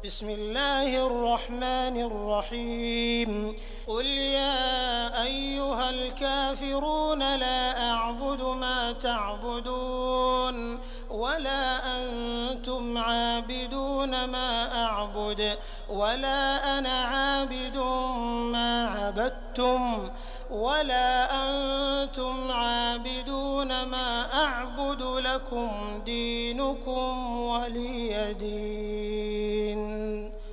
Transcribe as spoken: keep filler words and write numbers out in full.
بسم الله الرحمن الرحيم قل يا أيها الكافرون لا أعبد ما تعبدون ولا أنتم عابدون ما أعبد ولا أنا عابد ما عبدتم ولا أنتم عابدون ما أعبد لكم دينكم ولي دين.